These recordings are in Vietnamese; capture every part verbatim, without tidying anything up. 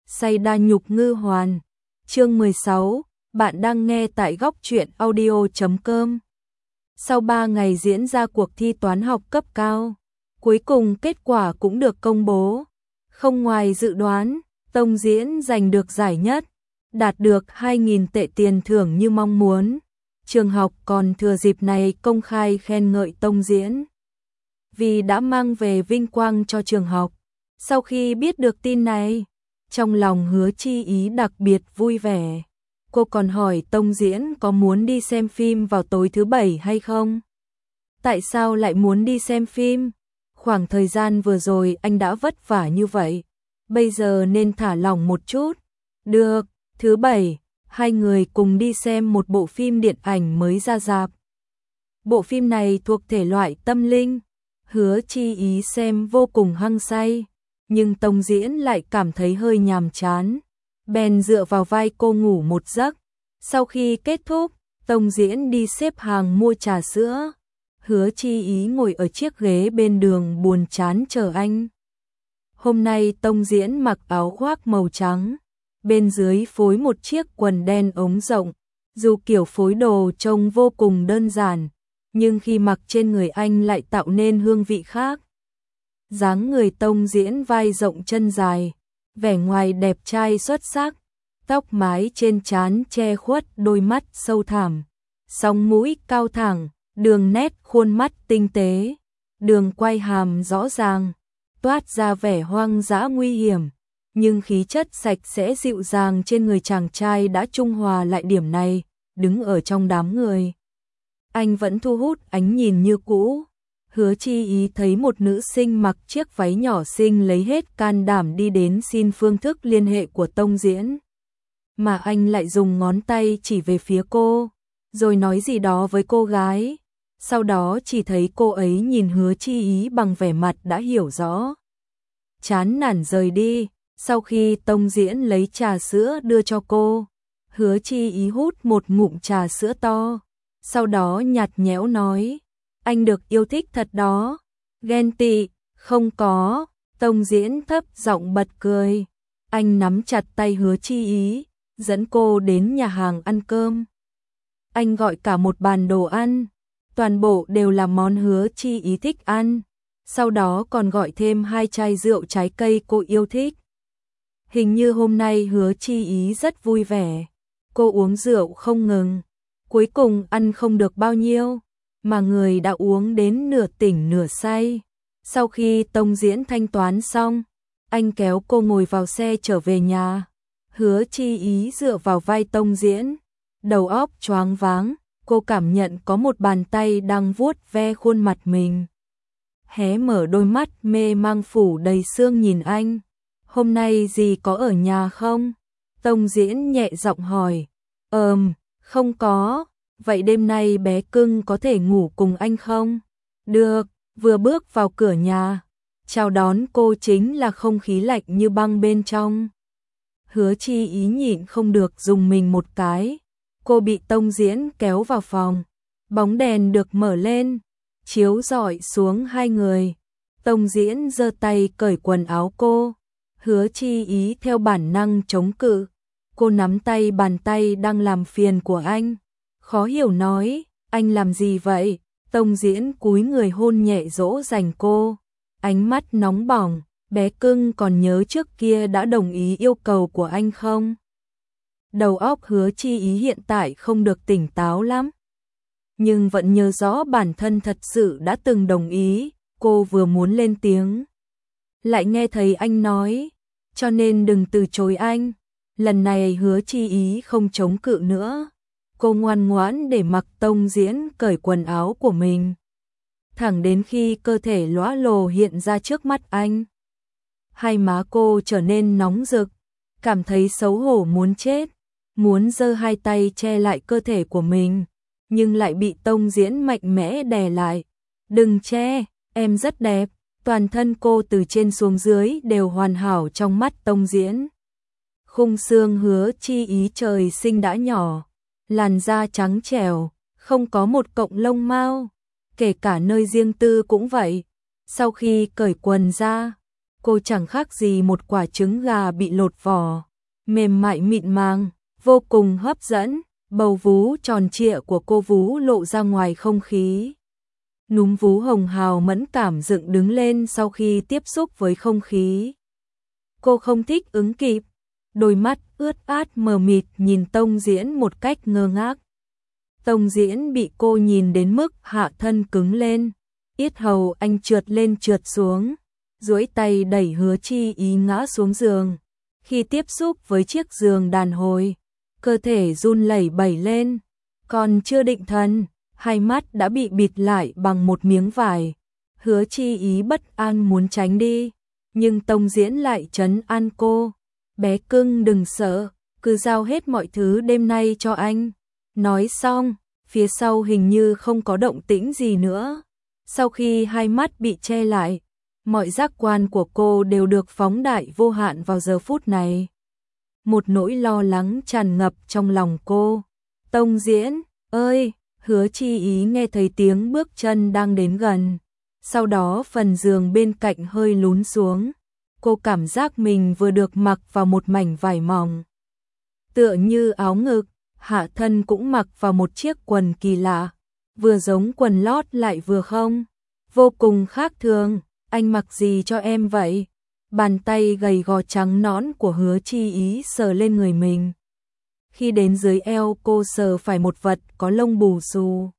say đa nhục ngư hoàn. Chương mười sáu, bạn đang nghe tại góc truyện audio chấm com. Sau ba ngày diễn ra cuộc thi toán học cấp cao, cuối cùng kết quả cũng được công bố. Không ngoài dự đoán, Tông Diễn giành được giải nhất, đạt được hai nghìn tệ tiền thưởng như mong muốn. Trường học còn thừa dịp này công khai khen ngợi Tông Diễn, vì đã mang về vinh quang cho trường học. Sau khi biết được tin này, trong lòng Hứa Chi Ý đặc biệt vui vẻ. Cô còn hỏi Tông Diễn có muốn đi xem phim vào tối thứ bảy hay không? Tại sao lại muốn đi xem phim? Khoảng thời gian vừa rồi anh đã vất vả như vậy, bây giờ nên thả lỏng một chút. Được, thứ bảy, hai người cùng đi xem một bộ phim điện ảnh mới ra rạp. Bộ phim này thuộc thể loại tâm linh, Hứa Chi Ý xem vô cùng hăng say, nhưng Tông Diễn lại cảm thấy hơi nhàm chán, bèn dựa vào vai cô ngủ một giấc. Sau khi kết thúc, Tông Diễn đi xếp hàng mua trà sữa. Hứa Chi Ý ngồi ở chiếc ghế bên đường buồn chán chờ anh. Hôm nay Tông Diễn mặc áo khoác màu trắng, bên dưới phối một chiếc quần đen ống rộng. Dù kiểu phối đồ trông vô cùng đơn giản, nhưng khi mặc trên người anh lại tạo nên hương vị khác. Dáng người Tông Diễn vai rộng chân dài, vẻ ngoài đẹp trai xuất sắc, tóc mái trên trán che khuất đôi mắt sâu thẳm, song mũi cao thẳng, đường nét khuôn mắt tinh tế, đường quay hàm rõ ràng, toát ra vẻ hoang dã nguy hiểm, nhưng khí chất sạch sẽ dịu dàng trên người chàng trai đã trung hòa lại điểm này. Đứng ở trong đám người, anh vẫn thu hút ánh nhìn như cũ. Hứa Chi Ý thấy một nữ sinh mặc chiếc váy nhỏ xinh lấy hết can đảm đi đến xin phương thức liên hệ của Tông Diễn, mà anh lại dùng ngón tay chỉ về phía cô, rồi nói gì đó với cô gái. Sau đó chỉ thấy cô ấy nhìn Hứa Chi Ý bằng vẻ mặt đã hiểu rõ, chán nản rời đi. Sau khi Tông Diễn lấy trà sữa đưa cho cô, Hứa Chi Ý hút một ngụm trà sữa to, sau đó nhạt nhẽo nói: anh được yêu thích thật đó. Ghen tị? Không có. Tông Diễn thấp giọng bật cười. Anh nắm chặt tay Hứa Chi Ý, dẫn cô đến nhà hàng ăn cơm. Anh gọi cả một bàn đồ ăn, toàn bộ đều là món Hứa Chi Ý thích ăn, sau đó còn gọi thêm hai chai rượu trái cây cô yêu thích. Hình như hôm nay Hứa Chi Ý rất vui vẻ, cô uống rượu không ngừng, cuối cùng ăn không được bao nhiêu, mà người đã uống đến nửa tỉnh nửa say. Sau khi Tông Diễn thanh toán xong, anh kéo cô ngồi vào xe trở về nhà. Hứa Chi Ý dựa vào vai Tông Diễn, đầu óc choáng váng, cô cảm nhận có một bàn tay đang vuốt ve khuôn mặt mình. Hé mở đôi mắt mê mang phủ đầy sương nhìn anh. Hôm nay dì có ở nhà không? Tông Diễn nhẹ giọng hỏi. Ờm, không có. Vậy đêm nay bé cưng có thể ngủ cùng anh không? Được. Vừa bước vào cửa nhà, chào đón cô chính là không khí lạnh như băng bên trong. Hứa Chi Ý nhịn không được dùng mình một cái. Cô bị Tông Diễn kéo vào phòng, bóng đèn được mở lên, chiếu rọi xuống hai người. Tông Diễn giơ tay cởi quần áo cô. Hứa Chi Ý theo bản năng chống cự. Cô nắm tay bàn tay đang làm phiền của anh, khó hiểu nói: anh làm gì vậy? Tông Diễn cúi người hôn nhẹ dỗ dành cô, ánh mắt nóng bỏng. Bé cưng còn nhớ trước kia đã đồng ý yêu cầu của anh không? Đầu óc Hứa Chi Ý hiện tại không được tỉnh táo lắm, nhưng vẫn nhớ rõ bản thân thật sự đã từng đồng ý. Cô vừa muốn lên tiếng, lại nghe thấy anh nói: cho nên đừng từ chối anh. Lần này Hứa Chi Ý không chống cự nữa, cô ngoan ngoãn để mặc Tông Diễn cởi quần áo của mình, thẳng đến khi cơ thể lóa lồ hiện ra trước mắt anh. Hai má cô trở nên nóng rực, cảm thấy xấu hổ muốn chết, muốn giơ hai tay che lại cơ thể của mình, nhưng lại bị Tông Diễn mạnh mẽ đè lại. Đừng che, em rất đẹp. Toàn thân cô từ trên xuống dưới đều hoàn hảo trong mắt Tông Diễn. Khung xương Hứa Chi Ý trời sinh đã nhỏ, làn da trắng trẻo, không có một cọng lông mao, kể cả nơi riêng tư cũng vậy. Sau khi cởi quần ra, cô chẳng khác gì một quả trứng gà bị lột vỏ, mềm mại mịn màng, vô cùng hấp dẫn, bầu vú tròn trịa của cô vú lộ ra ngoài không khí. Núm vú hồng hào mẫn cảm dựng đứng lên sau khi tiếp xúc với không khí. Cô không thích ứng kịp, đôi mắt ướt át mờ mịt nhìn Tông Diễn một cách ngơ ngác. Tông Diễn bị cô nhìn đến mức hạ thân cứng lên, yết hầu anh trượt lên trượt xuống, duỗi tay đẩy Hứa Chi Ý ngã xuống giường. Khi tiếp xúc với chiếc giường đàn hồi, cơ thể run lẩy bẩy lên, còn chưa định thần, hai mắt đã bị bịt lại bằng một miếng vải. Hứa Chi Ý bất an muốn tránh đi, nhưng Tông Diễn lại trấn an cô. Bé cưng đừng sợ, cứ giao hết mọi thứ đêm nay cho anh. Nói xong, phía sau hình như không có động tĩnh gì nữa. Sau khi hai mắt bị che lại, mọi giác quan của cô đều được phóng đại vô hạn vào giờ phút này. Một nỗi lo lắng tràn ngập trong lòng cô. Tông Diễn, ơi! Hứa Chi Ý nghe thấy tiếng bước chân đang đến gần. Sau đó phần giường bên cạnh hơi lún xuống. Cô cảm giác mình vừa được mặc vào một mảnh vải mỏng, tựa như áo ngực, hạ thân cũng mặc vào một chiếc quần kỳ lạ, vừa giống quần lót lại vừa không, vô cùng khác thường. Anh mặc gì cho em vậy? Bàn tay gầy gò trắng nõn của Hứa Chi Ý sờ lên người mình. Khi đến dưới eo cô sờ phải một vật có lông bù xù,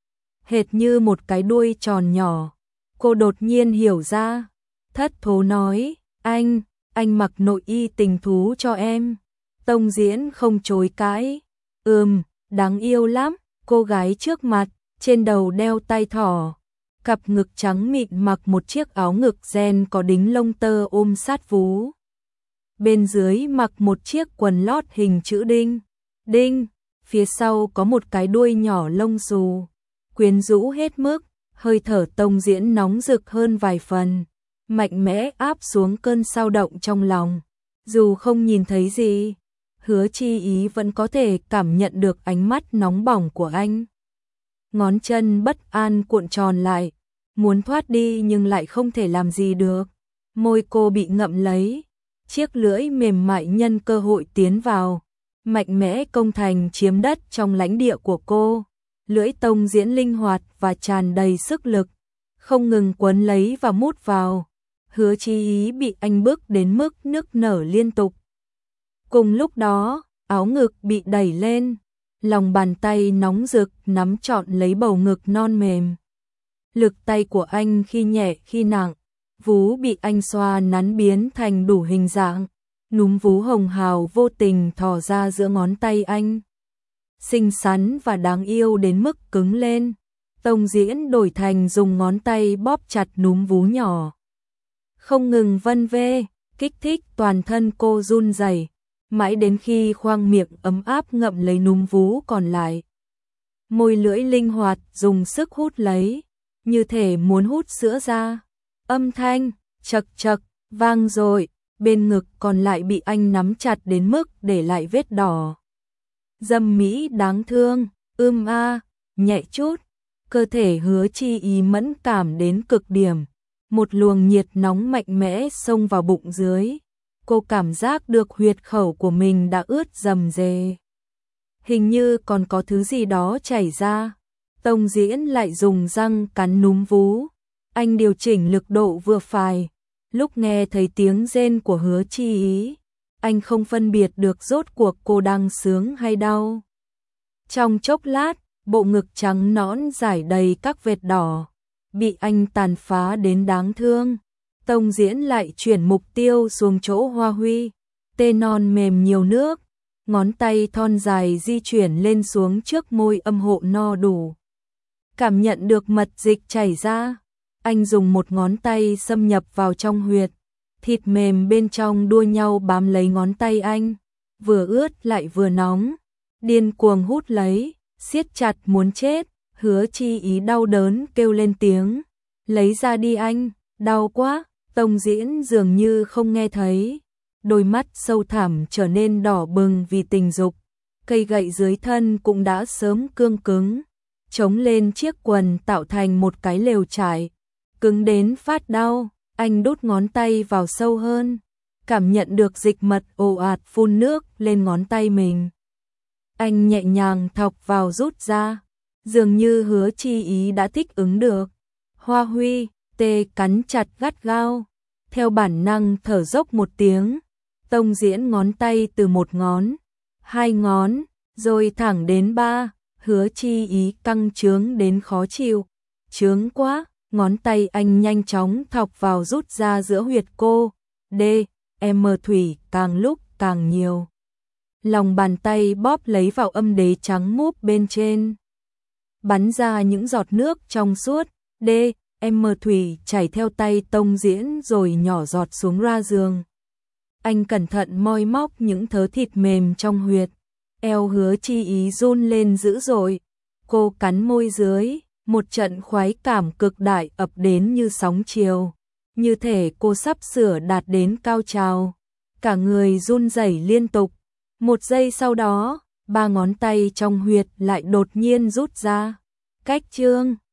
hệt như một cái đuôi tròn nhỏ. Cô đột nhiên hiểu ra, thất thố nói, anh, anh mặc nội y tình thú cho em. Tông Diễn không chối cãi, ừm, đáng yêu lắm. Cô gái trước mặt, trên đầu đeo tai thỏ, cặp ngực trắng mịn mặc một chiếc áo ngực ren có đính lông tơ ôm sát vú. Bên dưới mặc một chiếc quần lót hình chữ đinh. Đinh, phía sau có một cái đuôi nhỏ lông xù, quyến rũ hết mức, hơi thở Tông Diễn nóng rực hơn vài phần, mạnh mẽ áp xuống cơn xao động trong lòng. Dù không nhìn thấy gì, Hứa Chi Ý vẫn có thể cảm nhận được ánh mắt nóng bỏng của anh. Ngón chân bất an cuộn tròn lại, muốn thoát đi nhưng lại không thể làm gì được. Môi cô bị ngậm lấy, chiếc lưỡi mềm mại nhân cơ hội tiến vào, mạnh mẽ công thành chiếm đất trong lãnh địa của cô. Lưỡi Tông Diễn linh hoạt và tràn đầy sức lực, không ngừng quấn lấy và mút vào. Hứa Chi Ý bị anh bức đến mức nức nở liên tục. Cùng lúc đó, áo ngực bị đẩy lên, lòng bàn tay nóng rực nắm trọn lấy bầu ngực non mềm. Lực tay của anh khi nhẹ khi nặng, vú bị anh xoa nắn biến thành đủ hình dạng. Núm vú hồng hào vô tình thò ra giữa ngón tay anh, xinh xắn và đáng yêu đến mức cứng lên. Tông Diễn đổi thành dùng ngón tay bóp chặt núm vú nhỏ, không ngừng vân vê, kích thích toàn thân cô run rẩy, mãi đến khi khoang miệng ấm áp ngậm lấy núm vú còn lại. Môi lưỡi linh hoạt dùng sức hút lấy, như thể muốn hút sữa ra. Âm thanh chật chật vang rồi. Bên ngực còn lại bị anh nắm chặt đến mức để lại vết đỏ. Dâm mỹ đáng thương, ưm a, nhẹ chút. Cơ thể Hứa Chi Ý mẫn cảm đến cực điểm. Một luồng nhiệt nóng mạnh mẽ xông vào bụng dưới. Cô cảm giác được huyệt khẩu của mình đã ướt rầm rề. Hình như còn có thứ gì đó chảy ra. Tông Diễn lại dùng răng cắn núm vú. Anh điều chỉnh lực độ vừa phải. Lúc nghe thấy tiếng rên của Hứa Chi Ý, anh không phân biệt được rốt cuộc cô đang sướng hay đau. Trong chốc lát, bộ ngực trắng nõn rải đầy các vệt đỏ, bị anh tàn phá đến đáng thương. Tông Diễn lại chuyển mục tiêu xuống chỗ Hoa Huy, tê non mềm nhiều nước, ngón tay thon dài di chuyển lên xuống trước môi âm hộ no đủ. Cảm nhận được mật dịch chảy ra. Anh dùng một ngón tay xâm nhập vào trong huyệt, thịt mềm bên trong đua nhau bám lấy ngón tay anh, vừa ướt lại vừa nóng, điên cuồng hút lấy, siết chặt muốn chết. Hứa Chi Ý đau đớn kêu lên tiếng, lấy ra đi anh, đau quá. Tông Diễn dường như không nghe thấy, đôi mắt sâu thẳm trở nên đỏ bừng vì tình dục, cây gậy dưới thân cũng đã sớm cương cứng, chống lên chiếc quần tạo thành một cái lều trải. Cứng đến phát đau, Anh đút ngón tay vào sâu hơn, cảm nhận được dịch mật ồ ạt phun nước lên ngón tay mình. Anh nhẹ nhàng thọc vào rút ra, dường như Hứa Chi Ý đã thích ứng được. Hoa Huy, tê cắn chặt gắt gao, theo bản năng thở dốc một tiếng, tông diễn ngón tay từ một ngón, hai ngón, rồi thẳng đến ba, Hứa Chi Ý căng trướng đến khó chịu. Trướng quá, ngón tay anh nhanh chóng thọc vào rút ra giữa huyệt cô, D, M thủy càng lúc càng nhiều. Lòng bàn tay bóp lấy vào âm đế trắng múp bên trên, bắn ra những giọt nước trong suốt, D, M thủy chảy theo tay tông diễn rồi nhỏ giọt xuống ra giường. Anh cẩn thận moi móc những thớ thịt mềm trong huyệt, eo Hứa Chi Ý run lên dữ dội, cô cắn môi dưới, một trận khoái cảm cực đại ập đến như sóng chiều, như thể cô sắp sửa đạt đến cao trào, cả người run rẩy liên tục. Một giây sau đó, ba ngón tay trong huyệt lại đột nhiên rút ra, cách chương